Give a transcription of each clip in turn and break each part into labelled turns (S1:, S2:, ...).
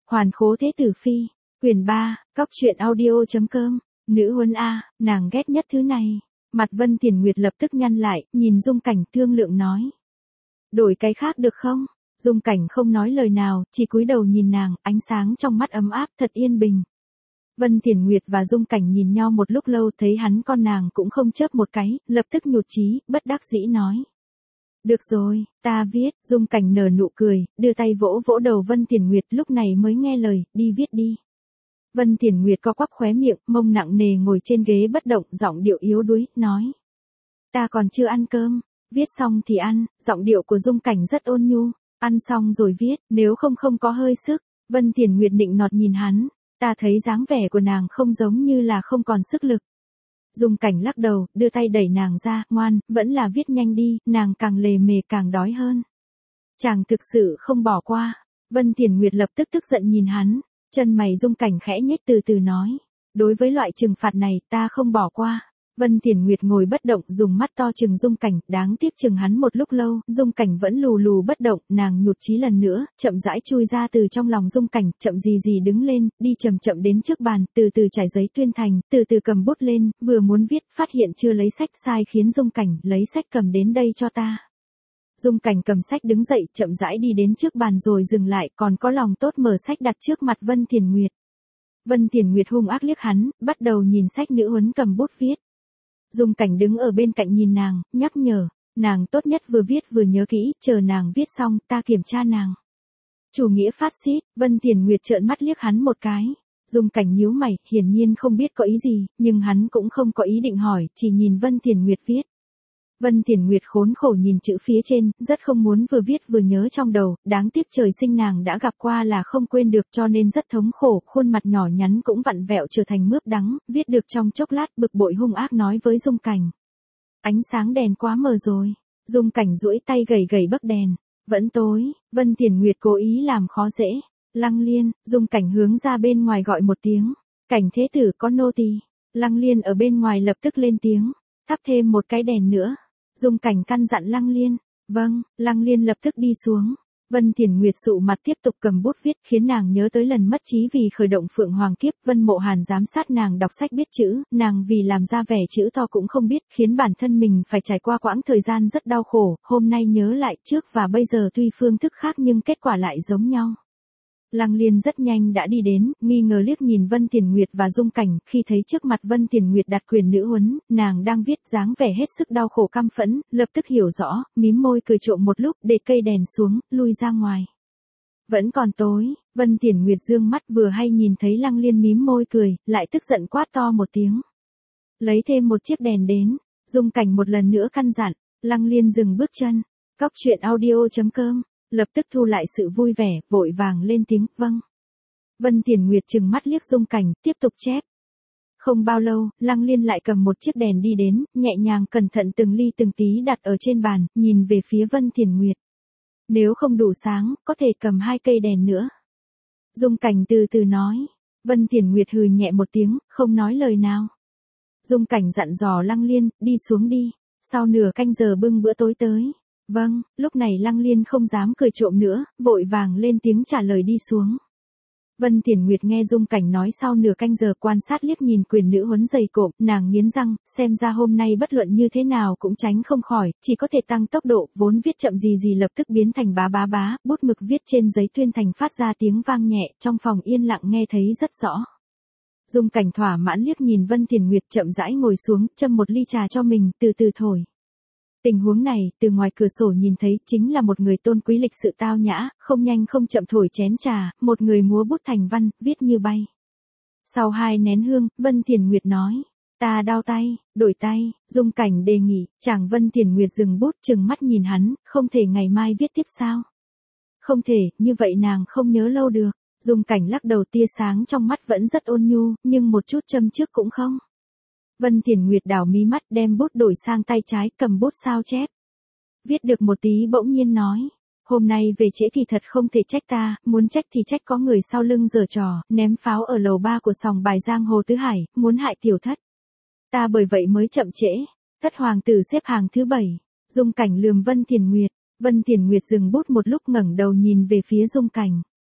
S1: Hoàn Khố Thế Tử Phi, quyển 3, Cóc truyện audio.com, nữ huấn A, nàng ghét nhất thứ này. Mặt Vân Tiền Nguyệt lập tức nhăn lại, nhìn Dung Cảnh thương lượng nói. Đổi cái khác được không? Dung Cảnh không nói lời nào, chỉ cúi đầu nhìn nàng, ánh sáng trong mắt ấm áp thật yên bình. Vân Tiền Nguyệt và Dung Cảnh nhìn nhau một lúc lâu, thấy hắn con nàng cũng không chớp một cái, lập tức nhụt chí, bất đắc dĩ nói. Được rồi, ta viết. Dung Cảnh nở nụ cười, đưa tay vỗ vỗ đầu Vân Tiền Nguyệt, lúc này mới nghe lời, đi viết đi. Vân Tiền Nguyệt co quắp khóe miệng, mông nặng nề ngồi trên ghế bất động, giọng điệu yếu đuối, nói. Ta còn chưa ăn cơm, viết xong thì ăn. Giọng điệu của Dung Cảnh rất ôn nhu, ăn xong rồi viết, nếu không có hơi sức. Vân Tiền Nguyệt nịnh nọt nhìn hắn, ta thấy dáng vẻ của nàng không giống như là không còn sức lực. Dung Cảnh lắc đầu, đưa tay đẩy nàng ra, ngoan, vẫn là viết nhanh đi. Nàng càng lề mề càng đói hơn. Chàng thực sự không bỏ qua. Vân Tiền Nguyệt lập tức tức giận nhìn hắn, chân mày Dung Cảnh khẽ nhếch, từ từ nói. Đối với loại trừng phạt này, ta không bỏ qua. Vân Tiền Nguyệt ngồi bất động, dùng mắt to trừng Dung Cảnh, đáng tiếc trừng hắn một lúc lâu, Dung Cảnh vẫn lù lù bất động. Nàng nhụt chí lần nữa, chậm rãi chui ra từ trong lòng Dung Cảnh, chậm gì đứng lên, đi chậm chậm đến trước bàn, từ từ trải giấy tuyên thành, từ từ cầm bút lên, vừa muốn viết, phát hiện chưa lấy sách, sai khiến Dung Cảnh, lấy sách cầm đến đây cho ta. Dung Cảnh cầm sách đứng dậy, chậm rãi đi đến trước bàn rồi dừng lại, còn có lòng tốt mở sách đặt trước mặt Vân Tiền Nguyệt. Vân Tiền Nguyệt hung ác liếc hắn, bắt đầu nhìn sách nữ huấn cầm bút viết. Dung Cảnh đứng ở bên cạnh nhìn nàng, nhắc nhở, nàng tốt nhất vừa viết vừa nhớ kỹ, chờ nàng viết xong, ta kiểm tra nàng. Chủ nghĩa phát xít. Vân Tiền Nguyệt trợn mắt liếc hắn một cái. Dung Cảnh nhíu mày, hiển nhiên không biết có ý gì, nhưng hắn cũng không có ý định hỏi, chỉ nhìn Vân Tiền Nguyệt viết. Vân Tiền Nguyệt khốn khổ nhìn chữ phía trên, rất không muốn vừa viết vừa nhớ trong đầu, đáng tiếc trời sinh nàng đã gặp qua là không quên được, cho nên rất thống khổ, khuôn mặt nhỏ nhắn cũng vặn vẹo trở thành mướp đắng, viết được trong chốc lát, bực bội hung ác nói với Dung Cảnh. Ánh sáng đèn quá mờ rồi. Dung Cảnh duỗi tay gẩy bấc đèn. Vẫn tối. Vân Tiền Nguyệt cố ý làm khó dễ. Lăng Liên. Dung Cảnh hướng ra bên ngoài gọi một tiếng. Cảnh thế tử có nô tỳ. Lăng Liên ở bên ngoài lập tức lên tiếng. Thắp thêm một cái đèn nữa. Dung Cảnh căn dặn Lăng Liên. Vâng. Lăng Liên lập tức đi xuống. Vân Tiền Nguyệt sụ mặt tiếp tục cầm bút viết, khiến nàng nhớ tới lần mất trí vì khởi động Phượng Hoàng Kiếp. Vân Mộ Hàn giám sát nàng đọc sách biết chữ, nàng vì làm ra vẻ chữ to cũng không biết, khiến bản thân mình phải trải qua quãng thời gian rất đau khổ. Hôm nay nhớ lại, trước và bây giờ tuy phương thức khác nhưng kết quả lại giống nhau. Lăng Liên rất nhanh đã đi đến, nghi ngờ liếc nhìn Vân Tiền Nguyệt và Dung Cảnh, khi thấy trước mặt Vân Tiền Nguyệt đặt quyền nữ huấn, nàng đang viết dáng vẻ hết sức đau khổ căm phẫn, lập tức hiểu rõ, mím môi cười trộm một lúc, để cây đèn xuống, lui ra ngoài. Vẫn còn tối. Vân Tiền Nguyệt dương mắt vừa hay nhìn thấy Lăng Liên mím môi cười, lại tức giận quát to một tiếng. Lấy thêm một chiếc đèn đến. Dung Cảnh một lần nữa căn dặn. Lăng Liên dừng bước chân. Cóc truyện audio.com, lập tức thu lại sự vui vẻ, vội vàng lên tiếng, vâng. Vân Tiền Nguyệt trừng mắt liếc Dung Cảnh, tiếp tục chép. Không bao lâu, Lăng Liên lại cầm một chiếc đèn đi đến, nhẹ nhàng cẩn thận từng ly từng tí đặt ở trên bàn, nhìn về phía Vân Tiền Nguyệt. Nếu không đủ sáng, có thể cầm 2 cây đèn nữa. Dung Cảnh từ từ nói. Vân Tiền Nguyệt hừ nhẹ một tiếng, không nói lời nào. Dung Cảnh dặn dò Lăng Liên, đi xuống đi. Sau nửa canh giờ bưng bữa tối tới. Vâng. Lúc này Lăng Liên không dám cười trộm nữa, vội vàng lên tiếng trả lời đi xuống. Vân Tiền Nguyệt nghe Dung Cảnh nói sau nửa canh giờ, quan sát liếc nhìn quyền nữ huấn dày cộm, nàng nghiến răng, xem ra hôm nay bất luận như thế nào cũng tránh không khỏi, chỉ có thể tăng tốc độ, vốn viết chậm gì lập tức biến thành bá, bút mực viết trên giấy tuyên thành phát ra tiếng vang nhẹ, trong phòng yên lặng nghe thấy rất rõ. Dung Cảnh thỏa mãn liếc nhìn Vân Tiền Nguyệt chậm rãi ngồi xuống, châm một ly trà cho mình, từ từ thổi. Tình huống này, từ ngoài cửa sổ nhìn thấy, chính là một người tôn quý lịch sự tao nhã, không nhanh không chậm thổi chén trà, một người múa bút thành văn, viết như bay. Sau 2 nén hương, Vân Tiền Nguyệt nói, ta đau tay, đổi tay. Dung Cảnh đề nghị, chàng. Vân Tiền Nguyệt dừng bút, trừng mắt nhìn hắn, không thể ngày mai viết tiếp sao? Không thể, như vậy nàng không nhớ lâu được. Dung Cảnh lắc đầu, tia sáng trong mắt vẫn rất ôn nhu, nhưng một chút châm chước cũng không. Vân Tiền Nguyệt đảo mí mắt, đem bút đổi sang tay trái, cầm bút sao chép. Viết được một tí bỗng nhiên nói. Hôm nay về trễ kỳ thật không thể trách ta, muốn trách thì trách có người sau lưng giở trò, ném pháo ở lầu 3 của sòng bài giang hồ Tứ Hải, muốn hại tiểu thất. Ta bởi vậy mới chậm trễ. Thất hoàng tử xếp hàng thứ 7. Dung Cảnh lườm Vân Tiền Nguyệt. Vân Tiền Nguyệt dừng bút một lúc, ngẩng đầu nhìn về phía Dung Cảnh.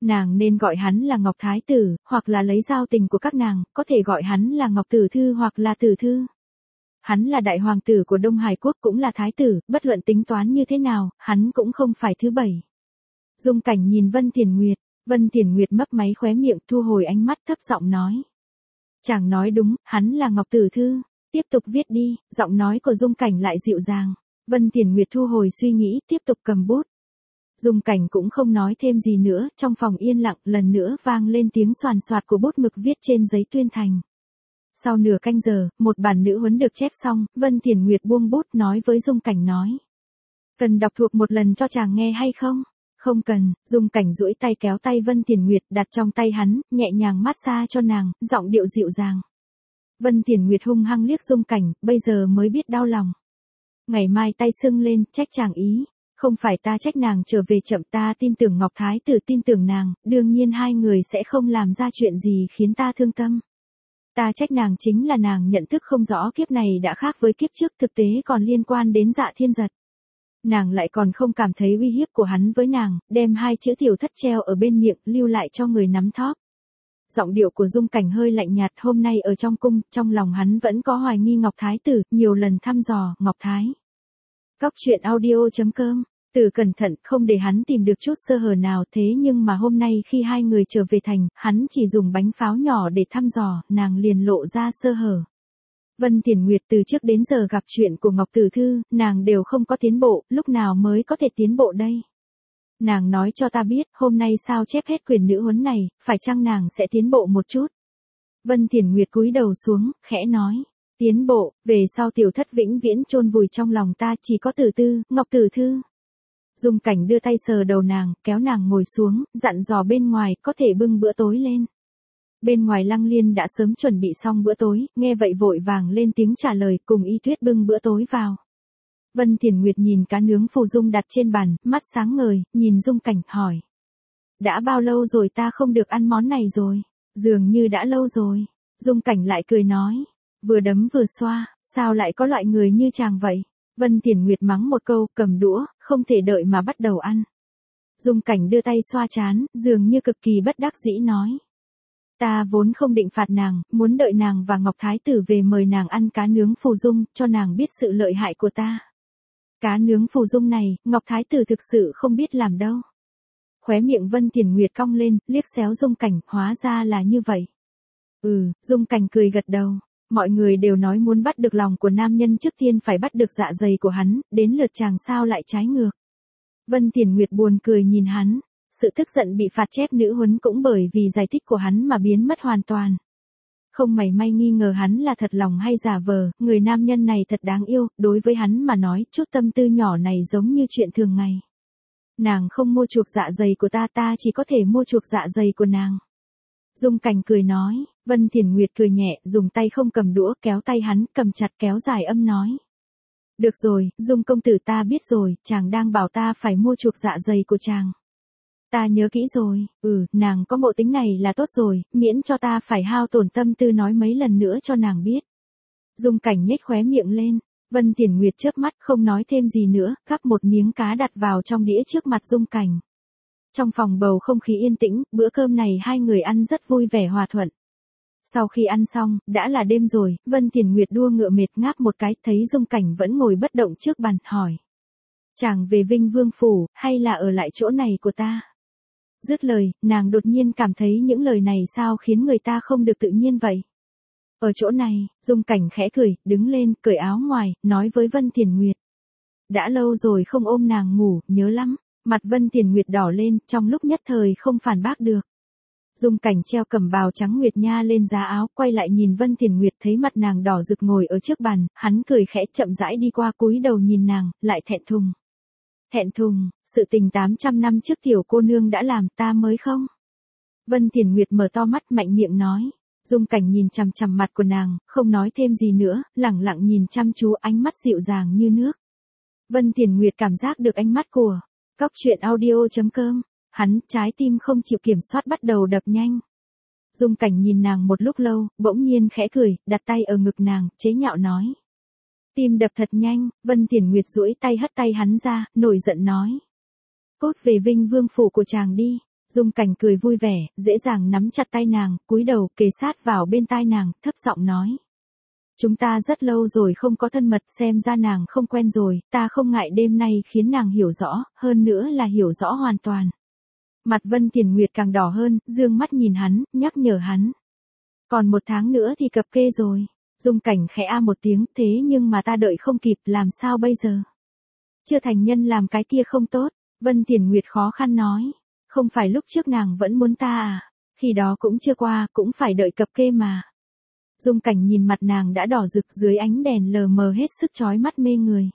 S1: Nàng nên gọi hắn là Ngọc Thái Tử, hoặc là lấy giao tình của các nàng, có thể gọi hắn là Ngọc Tử Thư hoặc là Tử Thư. Hắn là đại hoàng tử của Đông Hải Quốc cũng là thái tử, bất luận tính toán như thế nào, hắn cũng không phải thứ bảy. Dung Cảnh nhìn Vân Thiển Nguyệt mấp máy khóe miệng, thu hồi ánh mắt, thấp giọng nói. Chàng nói đúng, hắn là Ngọc Tử Thư, tiếp tục viết đi, giọng nói của Dung Cảnh lại dịu dàng. Vân Thiển Nguyệt thu hồi suy nghĩ, tiếp tục cầm bút. Dung Cảnh cũng không nói thêm gì nữa, trong phòng yên lặng, lần nữa vang lên tiếng xoàn xoạt của bút mực viết trên giấy tuyên thành. Sau nửa canh giờ, một bản nữ huấn được chép xong, Vân Thiển Nguyệt buông bút nói với Dung Cảnh nói. Cần đọc thuộc một lần cho chàng nghe hay không? Không cần, Dung Cảnh duỗi tay kéo tay Vân Thiển Nguyệt đặt trong tay hắn, nhẹ nhàng massage cho nàng, giọng điệu dịu dàng. Vân Thiển Nguyệt hung hăng liếc Dung Cảnh, bây giờ mới biết đau lòng. Ngày mai tay sưng lên, trách chàng ý. Không phải ta trách nàng trở về chậm, ta tin tưởng Ngọc Thái Tử tin tưởng nàng, đương nhiên hai người sẽ không làm ra chuyện gì khiến ta thương tâm. Ta trách nàng chính là nàng nhận thức không rõ kiếp này đã khác với kiếp trước, thực tế còn liên quan đến Dạ Thiên Giật. Nàng lại còn không cảm thấy uy hiếp của hắn với nàng, đem hai chữ tiểu thất treo ở bên miệng, lưu lại cho người nắm thóp. Giọng điệu của Dung Cảnh hơi lạnh nhạt, hôm nay ở trong cung, trong lòng hắn vẫn có hoài nghi Ngọc Thái Tử, nhiều lần thăm dò, Ngọc Thái. Cóc truyện audio.com, Từ cẩn thận, không để hắn tìm được chút sơ hở nào, thế nhưng mà hôm nay khi hai người trở về thành, hắn chỉ dùng bánh pháo nhỏ để thăm dò, nàng liền lộ ra sơ hở. Vân Thiển Nguyệt từ trước đến giờ gặp chuyện của Ngọc Tử Thư, nàng đều không có tiến bộ, lúc nào mới có thể tiến bộ đây? Nàng nói cho ta biết, hôm nay sao chép hết quyển nữ huấn này, phải chăng nàng sẽ tiến bộ một chút? Vân Thiển Nguyệt cúi đầu xuống, khẽ nói. Tiến bộ, về sau tiểu thất vĩnh viễn chôn vùi trong lòng ta, chỉ có Tử Tư, Ngọc Tử Thư. Dung Cảnh đưa tay sờ đầu nàng, kéo nàng ngồi xuống, dặn dò bên ngoài, có thể bưng bữa tối lên. Bên ngoài Lăng Liên đã sớm chuẩn bị xong bữa tối, nghe vậy vội vàng lên tiếng trả lời, cùng Y Tuyết bưng bữa tối vào. Vân Thiển Nguyệt nhìn cá nướng phù dung đặt trên bàn, mắt sáng ngời, nhìn Dung Cảnh, hỏi. Đã bao lâu rồi ta không được ăn món này rồi? Dường như đã lâu rồi. Dung Cảnh lại cười nói. Vừa đấm vừa xoa, sao lại có loại người như chàng vậy? Vân Thiển Nguyệt mắng một câu, cầm đũa, không thể đợi mà bắt đầu ăn. Dung Cảnh đưa tay xoa trán, dường như cực kỳ bất đắc dĩ nói. Ta vốn không định phạt nàng, muốn đợi nàng và Ngọc Thái Tử về mời nàng ăn cá nướng phù dung, cho nàng biết sự lợi hại của ta. Cá nướng phù dung này, Ngọc Thái Tử thực sự không biết làm đâu. Khóe miệng Vân Thiển Nguyệt cong lên, liếc xéo Dung Cảnh, hóa ra là như vậy. Dung Cảnh cười gật đầu. Mọi người đều nói muốn bắt được lòng của nam nhân trước tiên phải bắt được dạ dày của hắn, đến lượt chàng sao lại trái ngược. Vân Thiển Nguyệt buồn cười nhìn hắn, sự tức giận bị phạt chép nữ huấn cũng bởi vì giải thích của hắn mà biến mất hoàn toàn. Không mảy may nghi ngờ hắn là thật lòng hay giả vờ, người nam nhân này thật đáng yêu, đối với hắn mà nói chút tâm tư nhỏ này giống như chuyện thường ngày. Nàng không mua chuộc dạ dày của ta, ta chỉ có thể mua chuộc dạ dày của nàng. Dung Cảnh cười nói, Vân Thiển Nguyệt cười nhẹ, dùng tay không cầm đũa, kéo tay hắn, cầm chặt kéo dài âm nói. Được rồi, Dung công tử ta biết rồi, chàng đang bảo ta phải mua chuộc dạ dày của chàng. Ta nhớ kỹ rồi, nàng có ngộ tính này là tốt rồi, miễn cho ta phải hao tổn tâm tư nói mấy lần nữa cho nàng biết. Dung Cảnh nhếch khóe miệng lên, Vân Thiển Nguyệt chớp mắt không nói thêm gì nữa, gắp một miếng cá đặt vào trong đĩa trước mặt Dung Cảnh. Trong phòng bầu không khí yên tĩnh, bữa cơm này hai người ăn rất vui vẻ hòa thuận. Sau khi ăn xong, đã là đêm rồi, Vân Thiển Nguyệt đua ngựa mệt ngáp một cái, thấy Dung Cảnh vẫn ngồi bất động trước bàn, hỏi. Chàng về Vinh Vương Phủ, hay là ở lại chỗ này của ta? Dứt lời, nàng đột nhiên cảm thấy những lời này sao khiến người ta không được tự nhiên vậy. Ở chỗ này, Dung Cảnh khẽ cười, đứng lên, cởi áo ngoài, nói với Vân Thiển Nguyệt. Đã lâu rồi không ôm nàng ngủ, nhớ lắm. Mặt Vân Thiển Nguyệt đỏ lên, trong lúc nhất thời không phản bác được. Dung Cảnh treo cẩm bào trắng nguyệt nha lên giá áo, quay lại nhìn Vân Thiển Nguyệt, thấy mặt nàng đỏ rực ngồi ở trước bàn, hắn cười khẽ chậm rãi đi qua, cúi đầu nhìn nàng, lại thẹn thùng. Thẹn thùng, sự tình 800 năm trước tiểu cô nương đã làm, ta mới không? Vân Thiển Nguyệt mở to mắt, mạnh miệng nói. Dung Cảnh nhìn chằm chằm mặt của nàng, không nói thêm gì nữa, lẳng lặng nhìn chăm chú, ánh mắt dịu dàng như nước. Vân Thiển Nguyệt cảm giác được ánh mắt của Cóc truyện audio.com, hắn, trái tim không chịu kiểm soát bắt đầu đập nhanh. Dung Cảnh nhìn nàng một lúc lâu, bỗng nhiên khẽ cười, đặt tay ở ngực nàng, chế nhạo nói. Tim đập thật nhanh, Vân Thiển Nguyệt duỗi tay hất tay hắn ra, nổi giận nói. Cút về Vinh Vương Phủ của chàng đi. Dung Cảnh cười vui vẻ, dễ dàng nắm chặt tay nàng, cúi đầu kề sát vào bên tai nàng, thấp giọng nói. Chúng ta rất lâu rồi không có thân mật, xem ra nàng không quen rồi, ta không ngại đêm nay khiến nàng hiểu rõ, hơn nữa là hiểu rõ hoàn toàn. Mặt Vân Tiền Nguyệt càng đỏ hơn, dương mắt nhìn hắn, nhắc nhở hắn. Còn 1 tháng nữa thì cập kê rồi. Dung Cảnh khẽ a một tiếng, thế nhưng mà ta đợi không kịp, làm sao bây giờ? Chưa thành nhân làm cái kia không tốt, Vân Tiền Nguyệt khó khăn nói. Không phải lúc trước nàng vẫn muốn ta à? Khi đó cũng chưa qua, cũng phải đợi cập kê mà. Dung Cảnh nhìn mặt nàng đã đỏ rực dưới ánh đèn lờ mờ hết sức chói mắt mê người.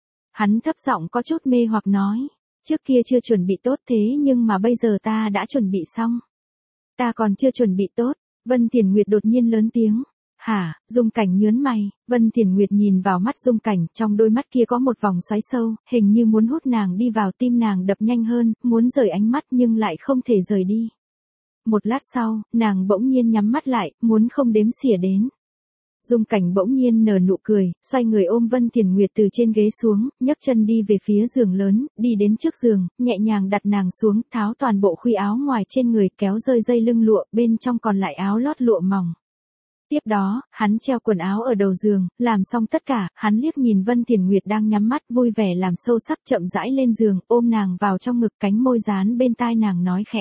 S1: Hắn thấp giọng có chút mê hoặc nói. Trước kia chưa chuẩn bị tốt thế nhưng mà bây giờ ta đã chuẩn bị xong. Ta còn chưa chuẩn bị tốt, Vân Tiền Nguyệt đột nhiên lớn tiếng. Hả, Dung Cảnh nhớn mày, Vân Tiền Nguyệt nhìn vào mắt Dung Cảnh, trong đôi mắt kia có một vòng xoáy sâu, hình như muốn hút nàng đi vào, tim nàng đập nhanh hơn, muốn rời ánh mắt nhưng lại không thể rời đi. Một lát sau, nàng bỗng nhiên nhắm mắt lại, muốn không đếm xỉa đến. Dung Cảnh bỗng nhiên nở nụ cười, xoay người ôm Vân Tiền Nguyệt từ trên ghế xuống, nhấc chân đi về phía giường lớn, đi đến trước giường, nhẹ nhàng đặt nàng xuống, tháo toàn bộ khuy áo ngoài trên người, kéo rơi dây lưng lụa, bên trong còn lại áo lót lụa mỏng. Tiếp đó, hắn treo quần áo ở đầu giường, làm xong tất cả, hắn liếc nhìn Vân Tiền Nguyệt đang nhắm mắt, vui vẻ làm sâu sắc, chậm rãi lên giường, ôm nàng vào trong ngực, cánh môi dán bên tai nàng nói khẽ.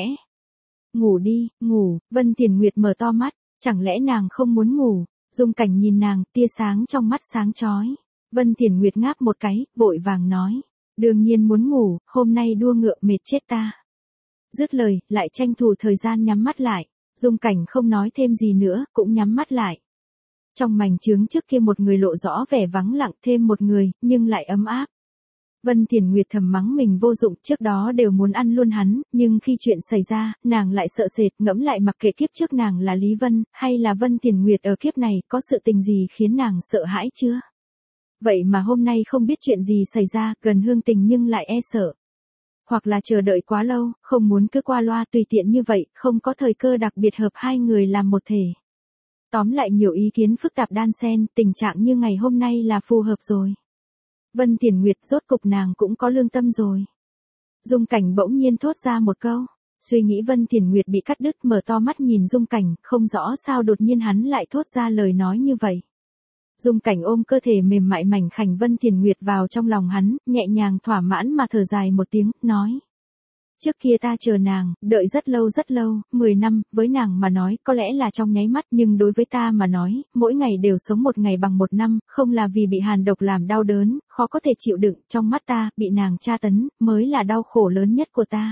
S1: Ngủ đi, ngủ. Vân Tiền Nguyệt mở to mắt, chẳng lẽ nàng không muốn ngủ? Dung Cảnh nhìn nàng, tia sáng trong mắt sáng chói. Vân Tiền Nguyệt ngáp một cái, vội vàng nói. Đương nhiên muốn ngủ, hôm nay đua ngựa mệt chết ta. Dứt lời, lại tranh thủ thời gian nhắm mắt lại. Dung Cảnh không nói thêm gì nữa, cũng nhắm mắt lại. Trong mảnh trướng trước kia một người lộ rõ vẻ vắng lặng, thêm một người, nhưng lại ấm áp. Vân Tiền Nguyệt thầm mắng mình vô dụng, trước đó đều muốn ăn luôn hắn, nhưng khi chuyện xảy ra, nàng lại sợ sệt, ngẫm lại mặc kệ kiếp trước nàng là Lý Vân, hay là Vân Tiền Nguyệt ở kiếp này, có sự tình gì khiến nàng sợ hãi chưa? Vậy mà hôm nay không biết chuyện gì xảy ra, gần hương tình nhưng lại e sợ. Hoặc là chờ đợi quá lâu, không muốn cứ qua loa tùy tiện như vậy, không có thời cơ đặc biệt hợp hai người làm một thể. Tóm lại nhiều ý kiến phức tạp đan xen, tình trạng như ngày hôm nay là phù hợp rồi. Vân Tiền Nguyệt rốt cục nàng cũng có lương tâm rồi. Dung Cảnh bỗng nhiên thốt ra một câu. Suy nghĩ Vân Tiền Nguyệt bị cắt đứt, mở to mắt nhìn Dung Cảnh, không rõ sao đột nhiên hắn lại thốt ra lời nói như vậy. Dung Cảnh ôm cơ thể mềm mại mảnh khảnh Vân Tiền Nguyệt vào trong lòng hắn, nhẹ nhàng thỏa mãn mà thở dài một tiếng, nói. Trước kia ta chờ nàng, đợi rất lâu, 10 năm, với nàng mà nói, có lẽ là trong nháy mắt, nhưng đối với ta mà nói, mỗi ngày đều sống một ngày bằng 1 năm, không là vì bị hàn độc làm đau đớn, khó có thể chịu đựng, trong mắt ta, bị nàng tra tấn, mới là đau khổ lớn nhất của ta.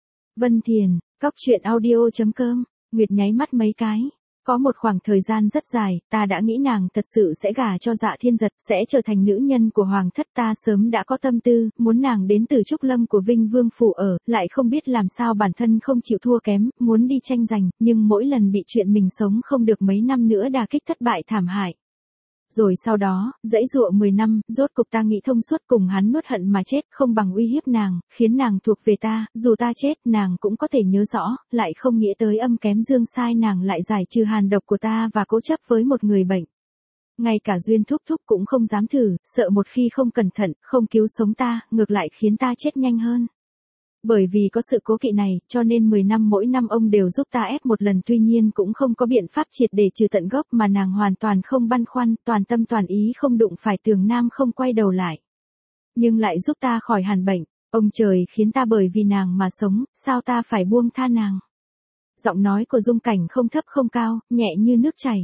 S1: Vân Thiền, Cóc Truyện Audio.com, Nguyệt nháy mắt mấy cái. Có một khoảng thời gian rất dài, ta đã nghĩ nàng thật sự sẽ gả cho Dạ Thiên Giật, sẽ trở thành nữ nhân của hoàng thất, ta sớm đã có tâm tư, muốn nàng đến từ Trúc Lâm của Vinh Vương phủ ở, lại không biết làm sao bản thân không chịu thua kém, muốn đi tranh giành, nhưng mỗi lần bị chuyện mình sống không được mấy năm nữa đả kích thất bại thảm hại. Rồi sau đó, dãy dụa 10 năm, rốt cục ta nghĩ thông suốt, cùng hắn nuốt hận mà chết, không bằng uy hiếp nàng, khiến nàng thuộc về ta, dù ta chết, nàng cũng có thể nhớ rõ, lại không nghĩ tới âm kém dương sai nàng lại giải trừ hàn độc của ta và cố chấp với một người bệnh. Ngay cả Duyên Thúc Thúc cũng không dám thử, sợ một khi không cẩn thận, không cứu sống ta, ngược lại khiến ta chết nhanh hơn. Bởi vì có sự cố kỵ này, cho nên 10 năm mỗi năm ông đều giúp ta ép một lần, tuy nhiên cũng không có biện pháp triệt để trừ tận gốc, mà nàng hoàn toàn không băn khoăn, toàn tâm toàn ý không đụng phải Tường Nam, không quay đầu lại. Nhưng lại giúp ta khỏi hàn bệnh, ông trời khiến ta bởi vì nàng mà sống, sao ta phải buông tha nàng? Giọng nói của Dung Cảnh không thấp không cao, nhẹ như nước chảy.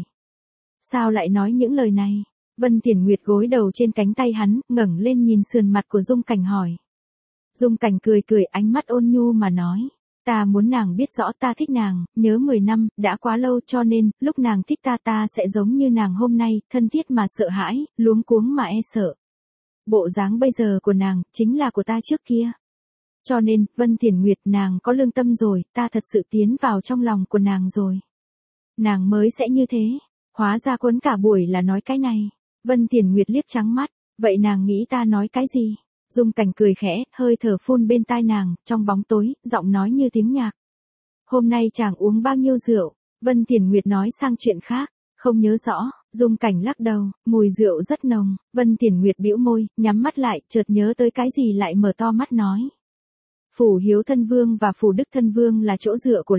S1: Sao lại nói những lời này? Vân Tiền Nguyệt gối đầu trên cánh tay hắn, ngẩng lên nhìn sườn mặt của Dung Cảnh hỏi. Dung Cảnh cười cười, ánh mắt ôn nhu mà nói. Ta muốn nàng biết rõ ta thích nàng, nhớ 10 năm, đã quá lâu, cho nên, lúc nàng thích ta, ta sẽ giống như nàng hôm nay, thân thiết mà sợ hãi, luống cuống mà e sợ. Bộ dáng bây giờ của nàng, chính là của ta trước kia. Cho nên, Vân Tiền Nguyệt, nàng có lương tâm rồi, ta thật sự tiến vào trong lòng của nàng rồi. Nàng mới sẽ như thế. Hóa ra quấn cả buổi là nói cái này. Vân Tiền Nguyệt liếc trắng mắt, vậy nàng nghĩ ta nói cái gì? Dung Cảnh cười khẽ, hơi thở phun bên tai nàng, trong bóng tối, giọng nói như tiếng nhạc. Hôm nay chàng uống bao nhiêu rượu? Vân Tiền Nguyệt nói sang chuyện khác, không nhớ rõ. Dung Cảnh lắc đầu, mùi rượu rất nồng. Vân Tiền Nguyệt bĩu môi, nhắm mắt lại, chợt nhớ tới cái gì lại mở to mắt nói. Phủ Hiếu Thân Vương và Phủ Đức Thân Vương là chỗ dựa của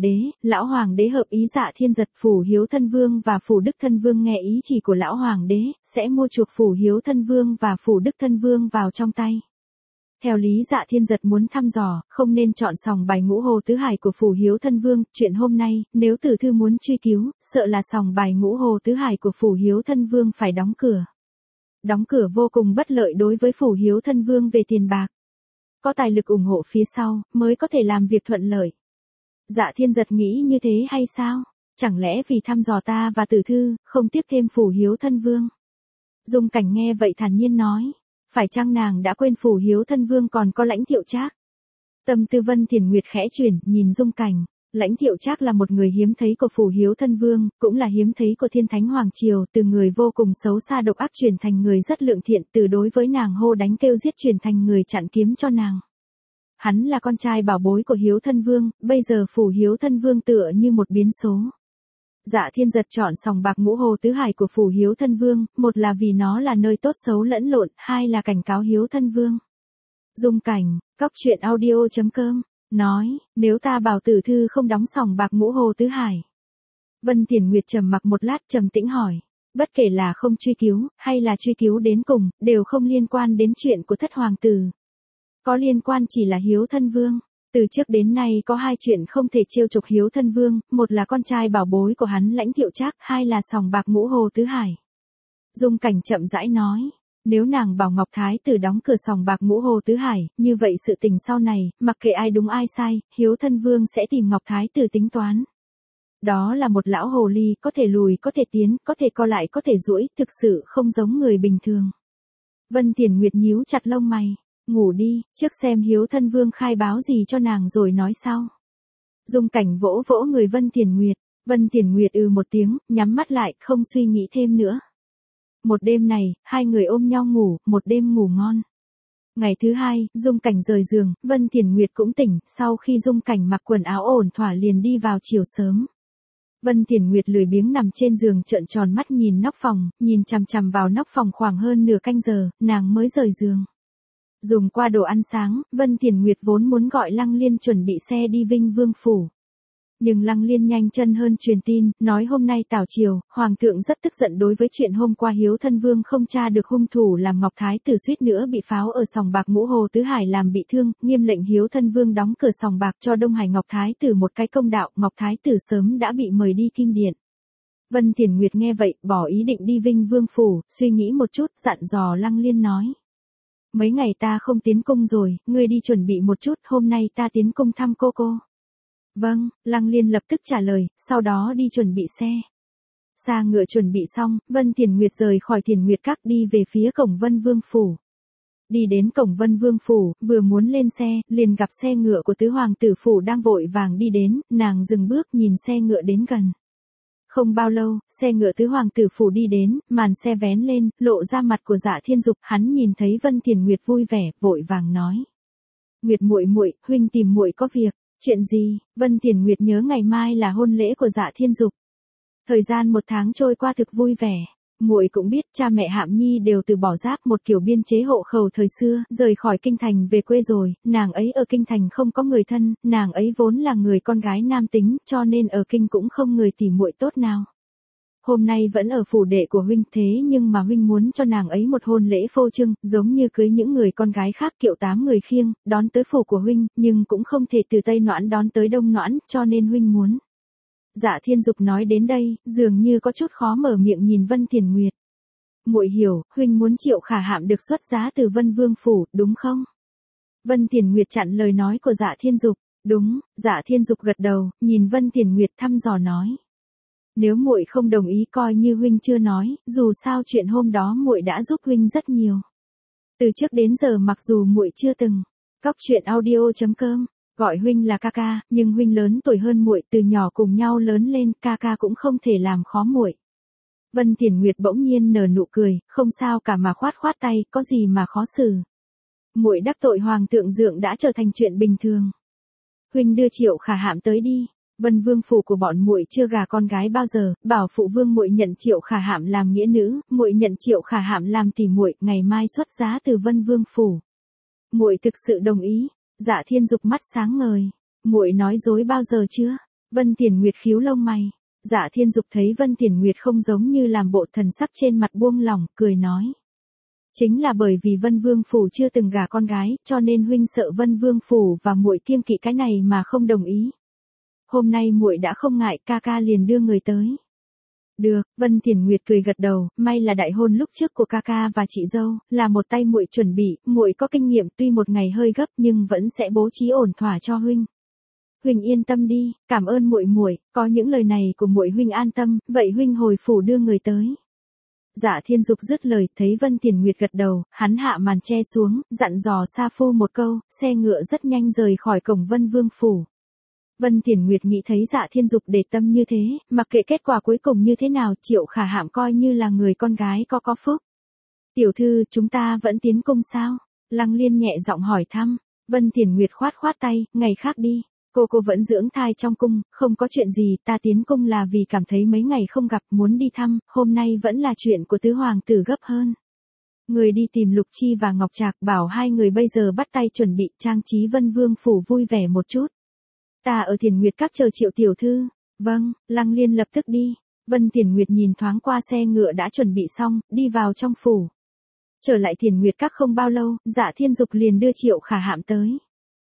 S1: lão hoàng đế hợp ý Dạ Thiên Giật. Phủ Hiếu Thân Vương và Phủ Đức Thân Vương nghe ý chỉ của lão hoàng đế, sẽ mua chuộc Phủ Hiếu Thân Vương và Phủ Đức Thân Vương vào trong tay. Theo lý Dạ Thiên Giật muốn thăm dò, không nên chọn sòng bài Ngũ Hồ Tứ Hải của Phủ Hiếu Thân Vương. Chuyện hôm nay, nếu Tử Thư muốn truy cứu, sợ là sòng bài Ngũ Hồ Tứ Hải của Phủ Hiếu Thân Vương phải đóng cửa. Đóng cửa vô cùng bất lợi đối với Phủ Hiếu Thân Vương về tiền bạc. Có tài lực ủng hộ phía sau, mới có thể làm việc thuận lợi. Dạ Thiên Giật nghĩ như thế hay sao? Chẳng lẽ vì thăm dò ta và Tử Thư, không tiếc thêm Phủ Hiếu Thân Vương? Dung Cảnh nghe vậy thản nhiên nói. Phải chăng nàng đã quên Phủ Hiếu Thân Vương còn có Lãnh Thiệu Trác? Tâm tư Vân Thiền Nguyệt khẽ chuyển, nhìn Dung Cảnh. Lãnh Thiệu Trác là một người hiếm thấy của Phủ Hiếu Thân Vương, cũng là hiếm thấy của Thiên Thánh Hoàng Triều, từ người vô cùng xấu xa độc ác chuyển thành người rất lượng thiện, từ đối với nàng hô đánh kêu giết chuyển thành người chặn kiếm cho nàng. Hắn là con trai bảo bối của Hiếu Thân Vương, bây giờ Phủ Hiếu Thân Vương tựa như một biến số. Dạ Thiên Giật chọn sòng bạc Ngũ Hồ Tứ Hải của Phủ Hiếu Thân Vương, một là vì nó là nơi tốt xấu lẫn lộn, hai là cảnh cáo Hiếu Thân Vương. Dung Cảnh, coctruyện.audio.com, nói, nếu ta bảo Tử Thư không đóng sòng bạc Ngũ Hồ Tứ Hải. Vân Thiền Nguyệt trầm mặc một lát trầm tĩnh hỏi, bất kể là không truy cứu, hay là truy cứu đến cùng, đều không liên quan đến chuyện của thất hoàng tử. Có liên quan chỉ là Hiếu Thân Vương. Từ trước đến nay có hai chuyện không thể trêu chọc Hiếu Thân Vương, một là con trai bảo bối của hắn Lãnh Thiệu Trác, hai là sòng bạc Ngũ Hồ Tứ Hải. Dung Cảnh chậm rãi nói, nếu nàng bảo Ngọc Thái Tử đóng cửa sòng bạc Ngũ Hồ Tứ Hải, như vậy sự tình sau này, mặc kệ ai đúng ai sai, Hiếu Thân Vương sẽ tìm Ngọc Thái Tử tính toán. Đó là một lão hồ ly, có thể lùi, có thể tiến, có thể co lại, có thể duỗi, thực sự không giống người bình thường. Vân Thiền Nguyệt nhíu chặt lông mày. Ngủ đi, trước xem Hiếu Thân Vương khai báo gì cho nàng rồi nói sau. Dung Cảnh vỗ vỗ người Vân Thiền Nguyệt. Vân Thiền Nguyệt một tiếng, nhắm mắt lại, không suy nghĩ thêm nữa. Một đêm này, hai người ôm nhau ngủ, một đêm ngủ ngon. Ngày thứ hai, Dung Cảnh rời giường, Vân Thiền Nguyệt cũng tỉnh, sau khi Dung Cảnh mặc quần áo ổn thỏa liền đi vào chiều sớm. Vân Thiền Nguyệt lười biếng nằm trên giường trợn tròn mắt nhìn nóc phòng, nhìn chằm chằm vào nóc phòng khoảng hơn nửa canh giờ, nàng mới rời giường. Dùng qua đồ ăn sáng, Vân Thiền Nguyệt vốn muốn gọi Lăng Liên chuẩn bị xe đi Vinh Vương Phủ. Nhưng Lăng Liên nhanh chân hơn truyền tin, nói hôm nay tảo triều, Hoàng thượng rất tức giận đối với chuyện hôm qua Hiếu Thân Vương không tra được hung thủ làm Ngọc Thái Tử suýt nữa bị pháo ở sòng bạc Ngũ Hồ Tứ Hải làm bị thương, nghiêm lệnh Hiếu Thân Vương đóng cửa sòng bạc cho Đông Hải Ngọc Thái Tử một cái công đạo, Ngọc Thái Tử sớm đã bị mời đi Kim Điện. Vân Thiền Nguyệt nghe vậy, bỏ ý định đi Vinh Vương Phủ, suy nghĩ một chút, dặn dò Lăng Liên nói. Mấy ngày ta không tiến cung rồi, ngươi đi chuẩn bị một chút, hôm nay ta tiến cung thăm cô. Vâng, Lăng Liên lập tức trả lời, sau đó đi chuẩn bị xe. Xa ngựa chuẩn bị xong, Vân Thiền Nguyệt rời khỏi Thiền Nguyệt Các đi về phía cổng Vân Vương Phủ. Đi đến cổng Vân Vương Phủ, vừa muốn lên xe, liền gặp xe ngựa của tứ hoàng tử phủ đang vội vàng đi đến, nàng dừng bước nhìn xe ngựa đến gần. Không bao lâu, xe ngựa tứ hoàng tử phủ đi đến, màn xe vén lên, lộ ra mặt của Dạ Thiên Dục, hắn nhìn thấy Vân Thiền Nguyệt vui vẻ, vội vàng nói: "Nguyệt muội muội, huynh tìm muội có việc." "Chuyện gì?" Vân Thiền Nguyệt nhớ ngày mai là hôn lễ của Dạ Thiên Dục. Thời gian 1 tháng trôi qua thực vui vẻ. Muội cũng biết cha mẹ Hạm Nhi đều từ bỏ giáp một kiểu biên chế hộ khẩu thời xưa, rời khỏi kinh thành về quê rồi, nàng ấy ở kinh thành không có người thân, nàng ấy vốn là người con gái nam tính, cho nên ở kinh cũng không người tỉ muội tốt nào. Hôm nay vẫn ở phủ đệ của huynh, thế nhưng mà huynh muốn cho nàng ấy một hôn lễ phô trương, giống như cưới những người con gái khác, kiệu 8 người khiêng, đón tới phủ của huynh, nhưng cũng không thể từ Tây Noãn đón tới Đông Noãn, cho nên huynh muốn. Dạ Thiên Dục nói đến đây, dường như có chút khó mở miệng nhìn Vân Thiền Nguyệt. Muội hiểu, huynh muốn Triệu Khả Hạm được xuất giá từ Vân Vương phủ, đúng không? Vân Thiền Nguyệt chặn lời nói của Dạ Thiên Dục. Đúng. Dạ Thiên Dục gật đầu, nhìn Vân Thiền Nguyệt thăm dò nói: "Nếu muội không đồng ý coi như huynh chưa nói, dù sao chuyện hôm đó muội đã giúp huynh rất nhiều. Từ trước đến giờ mặc dù muội chưa từng." Coctruyện.audio.com Gọi huynh là ca ca, nhưng huynh lớn tuổi hơn muội, từ nhỏ cùng nhau lớn lên, ca ca cũng không thể làm khó muội. Vân Thiền Nguyệt bỗng nhiên nở nụ cười, không sao cả mà khoát khoát tay, có gì mà khó xử. Muội đắc tội hoàng thượng dượng đã trở thành chuyện bình thường. Huynh đưa Triệu Khả Hạm tới đi. Vân Vương phủ của bọn muội chưa gả con gái bao giờ, bảo phụ vương muội nhận Triệu Khả Hạm làm nghĩa nữ, muội nhận Triệu Khả Hạm làm tỷ muội, ngày mai xuất giá từ Vân Vương phủ. Muội thực sự đồng ý. Dạ Thiên Dục mắt sáng ngời. Muội nói dối bao giờ chưa? Vân Tiền Nguyệt khíu lông mày. Dạ Thiên Dục thấy Vân Tiền Nguyệt không giống như làm bộ, thần sắc trên mặt buông lỏng, cười nói. Chính là bởi vì Vân Vương phủ chưa từng gả con gái, cho nên huynh sợ Vân Vương phủ và muội kiêng kỵ cái này mà không đồng ý. Hôm nay muội đã không ngại, ca ca liền đưa người tới. Được, Vân Tiền Nguyệt cười gật đầu, may là đại hôn lúc trước của ca ca và chị dâu, là một tay muội chuẩn bị, muội có kinh nghiệm, tuy một ngày hơi gấp nhưng vẫn sẽ bố trí ổn thỏa cho huynh. Huynh yên tâm đi, cảm ơn muội, có những lời này của muội huynh an tâm, vậy huynh hồi phủ đưa người tới. Dạ Thiên Dục dứt lời, thấy Vân Tiền Nguyệt gật đầu, hắn hạ màn che xuống, dặn dò Sa Phu một câu, xe ngựa rất nhanh rời khỏi cổng Vân Vương phủ. Vân Tiền Nguyệt nghĩ thấy Dạ Thiên Dục để tâm như thế, mặc kệ kết quả cuối cùng như thế nào, Triệu Khả Hạm coi như là người con gái có phúc. Tiểu thư, chúng ta vẫn tiến cung sao? Lăng Liên nhẹ giọng hỏi thăm. Vân Tiền Nguyệt khoát tay, ngày khác đi. Cô vẫn dưỡng thai trong cung, không có chuyện gì, ta tiến cung là vì cảm thấy mấy ngày không gặp, muốn đi thăm, hôm nay vẫn là chuyện của tứ hoàng tử gấp hơn. Người đi tìm Lục Chi và Ngọc Trạc, bảo hai người bây giờ bắt tay chuẩn bị, trang trí Vân Vương phủ vui vẻ một chút. Ta ở Thiền Nguyệt các chờ Triệu tiểu thư. Vâng, Lăng Liên lập tức đi. Vân Tiền Nguyệt nhìn thoáng qua xe ngựa đã chuẩn bị xong, đi vào trong phủ. Trở lại Thiền Nguyệt các không bao lâu, Dạ Thiên Dục liền đưa Triệu Khả Hạm tới.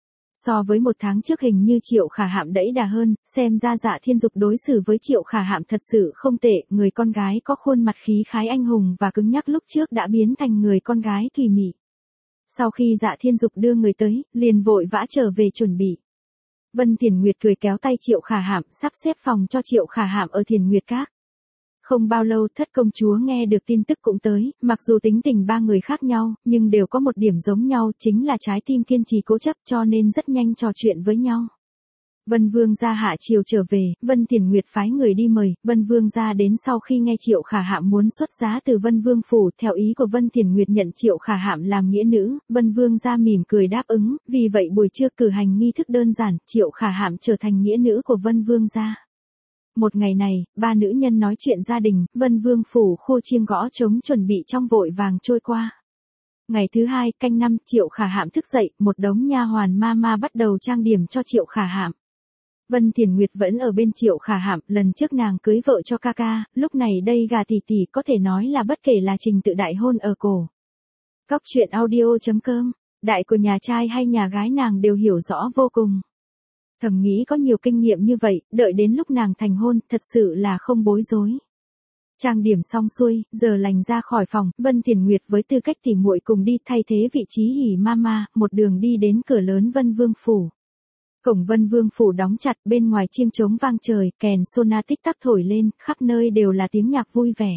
S1: So với một tháng trước hình như Triệu Khả Hạm đẫy đà hơn, xem ra Dạ Thiên Dục đối xử với Triệu Khả Hạm thật sự không tệ, người con gái có khuôn mặt khí khái anh hùng và cứng nhắc lúc trước đã biến thành người con gái thùy mị. Sau khi Dạ Thiên Dục đưa người tới, liền vội vã trở về chuẩn bị. Vân Tiền Nguyệt cười kéo tay Triệu Khả Hạm, sắp xếp phòng cho Triệu Khả Hạm ở Thiền Nguyệt các. Không bao lâu thất công chúa nghe được tin tức cũng tới, mặc dù tính tình ba người khác nhau, nhưng đều có một điểm giống nhau, chính là trái tim kiên trì cố chấp, cho nên rất nhanh trò chuyện với nhau. Vân Vương gia hạ chiều trở về, Vân Tiền Nguyệt phái người đi mời, Vân Vương gia đến sau khi nghe Triệu Khả Hạm muốn xuất giá từ Vân Vương phủ, theo ý của Vân Tiền Nguyệt nhận Triệu Khả Hạm làm nghĩa nữ, Vân Vương gia mỉm cười đáp ứng, vì vậy buổi trưa cử hành nghi thức đơn giản, Triệu Khả Hạm trở thành nghĩa nữ của Vân Vương gia. Một ngày này, ba nữ nhân nói chuyện gia đình, Vân Vương phủ khô chiêng gõ trống chuẩn bị trong vội vàng trôi qua. Ngày thứ hai, canh năm, Triệu Khả Hạm thức dậy, một đống nha hoàn ma bắt đầu trang điểm cho Triệu Khả Hạm. Vân Tiền Nguyệt vẫn ở bên Triệu Khả Hạm, lần trước nàng cưới vợ cho ca ca, lúc này đây gà tỷ tỷ có thể nói là bất kể là trình tự đại hôn ở cổ. Cóc truyện audio.com, đại của nhà trai hay nhà gái nàng đều hiểu rõ vô cùng. Thầm nghĩ có nhiều kinh nghiệm như vậy, đợi đến lúc nàng thành hôn, thật sự là không bối rối. Trang điểm xong xuôi, giờ lành ra khỏi phòng, Vân Tiền Nguyệt với tư cách tỉ muội cùng đi thay thế vị trí hỉ mama, một đường đi đến cửa lớn Vân Vương phủ. Cổng Vân Vương phủ đóng chặt, bên ngoài chiêng trống vang trời, kèn sona tích tắc thổi lên, khắp nơi đều là tiếng nhạc vui vẻ.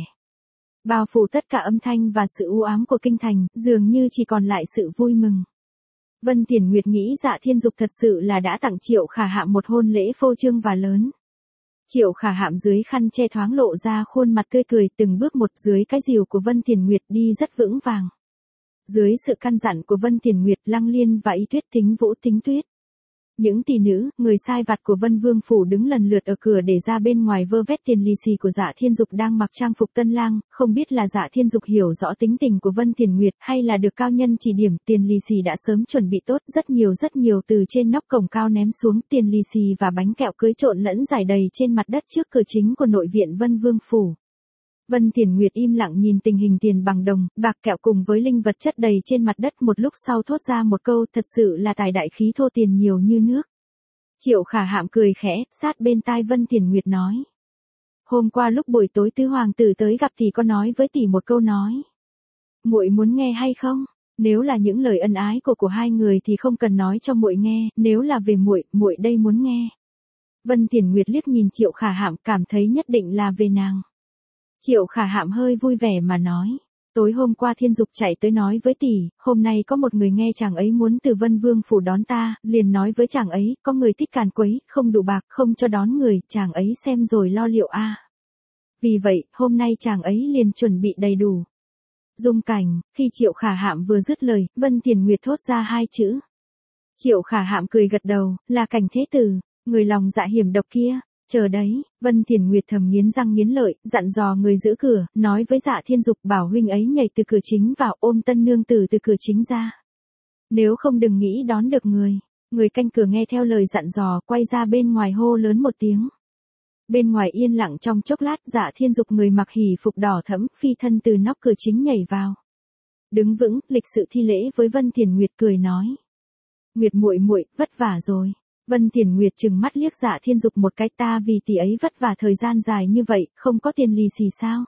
S1: Bao phủ tất cả âm thanh và sự u ám của kinh thành, dường như chỉ còn lại sự vui mừng. Vân Tiền Nguyệt nghĩ Dạ Thiên Dục thật sự là đã tặng Triệu Khả Hạm một hôn lễ phô trương và lớn. Triệu Khả Hạm dưới khăn che thoáng lộ ra khuôn mặt tươi cười, từng bước một dưới cái dìu của Vân Tiền Nguyệt đi rất vững vàng. Dưới sự căn dặn của Vân Tiền Nguyệt, Lăng Liên và Y Tuyết Tính Vũ Tính Tuyết, những tỷ nữ, người sai vặt của Vân Vương phủ đứng lần lượt ở cửa để ra bên ngoài vơ vét tiền lì xì của Dạ Thiên Dục đang mặc trang phục tân lang, không biết là Dạ Thiên Dục hiểu rõ tính tình của Vân Tiền Nguyệt hay là được cao nhân chỉ điểm, tiền lì xì đã sớm chuẩn bị tốt, rất nhiều từ trên nóc cổng cao ném xuống, tiền lì xì và bánh kẹo cưới trộn lẫn rải đầy trên mặt đất trước cửa chính của nội viện Vân Vương phủ. Vân Tiền Nguyệt im lặng nhìn tình hình tiền bằng đồng, bạc kẹo cùng với linh vật chất đầy trên mặt đất, một lúc sau thốt ra một câu, thật sự là tài đại khí thô, tiền nhiều như nước. Triệu Khả Hạm cười khẽ, sát bên tai Vân Tiền Nguyệt nói. Hôm qua lúc buổi tối tứ hoàng tử tới gặp thì có nói với tỷ một câu nói. Muội muốn nghe hay không? Nếu là những lời ân ái của hai người thì không cần nói cho muội nghe, nếu là về muội đây muốn nghe. Vân Tiền Nguyệt liếc nhìn Triệu Khả Hạm, cảm thấy nhất định là về nàng. Triệu Khả Hạm hơi vui vẻ mà nói. Tối hôm qua Thiên Dục chạy tới nói với tỷ, hôm nay có một người nghe chàng ấy muốn từ Vân Vương phủ đón ta, liền nói với chàng ấy, có người thích càn quấy, không đủ bạc, không cho đón người, chàng ấy xem rồi lo liệu a. Vì vậy, hôm nay chàng ấy liền chuẩn bị đầy đủ. Dung cảnh, khi Triệu Khả Hạm vừa dứt lời, Vân Tiền Nguyệt thốt ra hai chữ. Triệu Khả Hạm cười gật đầu, là Cảnh thế tử, người lòng dạ hiểm độc kia. Chờ đấy, Vân Tiền Nguyệt thầm nghiến răng nghiến lợi, dặn dò người giữ cửa, nói với Dạ Thiên Dục bảo huynh ấy nhảy từ cửa chính vào, ôm tân nương tử từ cửa chính ra. Nếu không đừng nghĩ đón được người. Người canh cửa nghe theo lời dặn dò, quay ra bên ngoài hô lớn một tiếng. Bên ngoài yên lặng trong chốc lát, Dạ Thiên Dục người mặc hỉ phục đỏ thẫm, phi thân từ nóc cửa chính nhảy vào. Đứng vững, lịch sự thi lễ với Vân Thiền Nguyệt cười nói. Nguyệt muội muội, vất vả rồi. Vân Thiền Nguyệt trừng mắt liếc Dạ Thiên Dục một cái, ta vì tỷ ấy vất vả thời gian dài như vậy, không có tiền lì xì sao?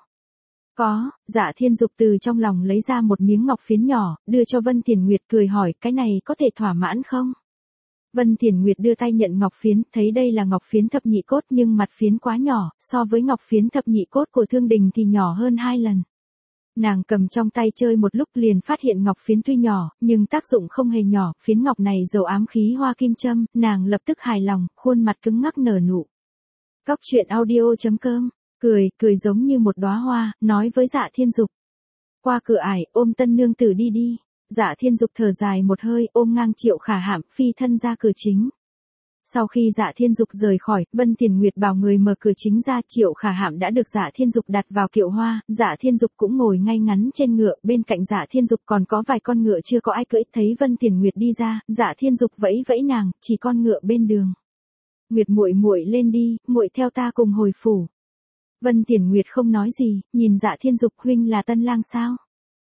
S1: Có. Dạ Thiên Dục từ trong lòng lấy ra một miếng ngọc phiến nhỏ, đưa cho Vân Thiền Nguyệt cười hỏi, cái này có thể thỏa mãn không? Vân Thiền Nguyệt đưa tay nhận ngọc phiến, thấy đây là ngọc phiến thập nhị cốt nhưng mặt phiến quá nhỏ, so với ngọc phiến thập nhị cốt của Thương Đình thì nhỏ hơn 2 lần. Nàng cầm trong tay chơi một lúc liền phát hiện ngọc phiến tuy nhỏ, nhưng tác dụng không hề nhỏ, phiến ngọc này giàu ám khí hoa kim châm, nàng lập tức hài lòng, khuôn mặt cứng ngắc nở nụ. Cóc truyện audio.com, cười giống như một đóa hoa, nói với Dạ Thiên Dục. Qua cửa ải, ôm tân nương tử đi đi. Dạ Thiên Dục thở dài một hơi, ôm ngang Triệu Khả Hạm, phi thân ra cửa chính. Sau khi Dạ Thiên Dục rời khỏi, Vân Thiền Nguyệt bảo người mở cửa chính ra, Triệu Khả Hạm đã được Dạ Thiên Dục đặt vào kiệu hoa, Dạ Thiên Dục cũng ngồi ngay ngắn trên ngựa, bên cạnh Dạ Thiên Dục còn có vài con ngựa chưa có ai cưỡi, thấy Vân Thiền Nguyệt đi ra, Dạ Thiên Dục vẫy vẫy nàng, chỉ con ngựa bên đường. Nguyệt muội muội lên đi, muội theo ta cùng hồi phủ. Vân Thiền Nguyệt không nói gì, nhìn Dạ Thiên Dục, huynh là tân lang sao?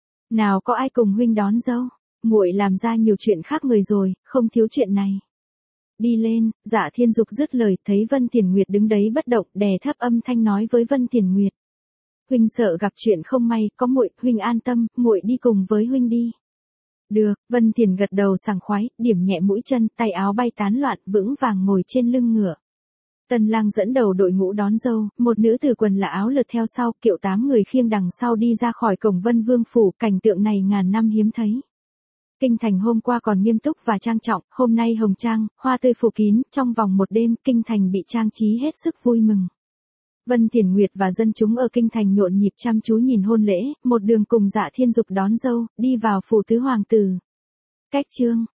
S1: Nào có ai cùng huynh đón dâu, muội làm ra nhiều chuyện khác người rồi, không thiếu chuyện này. Đi lên. Dạ Thiên Dục dứt lời, thấy Vân Thiền Nguyệt đứng đấy bất động, đè thấp âm thanh nói với Vân Thiền Nguyệt. Huynh sợ gặp chuyện không may, có muội, huynh an tâm, muội đi cùng với huynh đi. Được. Vân Thiền gật đầu sảng khoái, điểm nhẹ mũi chân, tay áo bay tán loạn, vững vàng ngồi trên lưng ngựa. Tân lang dẫn đầu đội ngũ đón dâu, một nữ tử quần là áo lượt theo sau, kiệu 8 người khiêng đằng sau đi ra khỏi cổng Vân Vương phủ, cảnh tượng này ngàn năm hiếm thấy. Kinh thành hôm qua còn nghiêm túc và trang trọng, hôm nay hồng trang, hoa tươi phủ kín, trong vòng một đêm, kinh thành bị trang trí hết sức vui mừng. Vân Thiền Nguyệt và dân chúng ở kinh thành nhộn nhịp chăm chú nhìn hôn lễ, một đường cùng Dạ Thiên Dục đón dâu, đi vào phủ tứ hoàng tử. Cách chương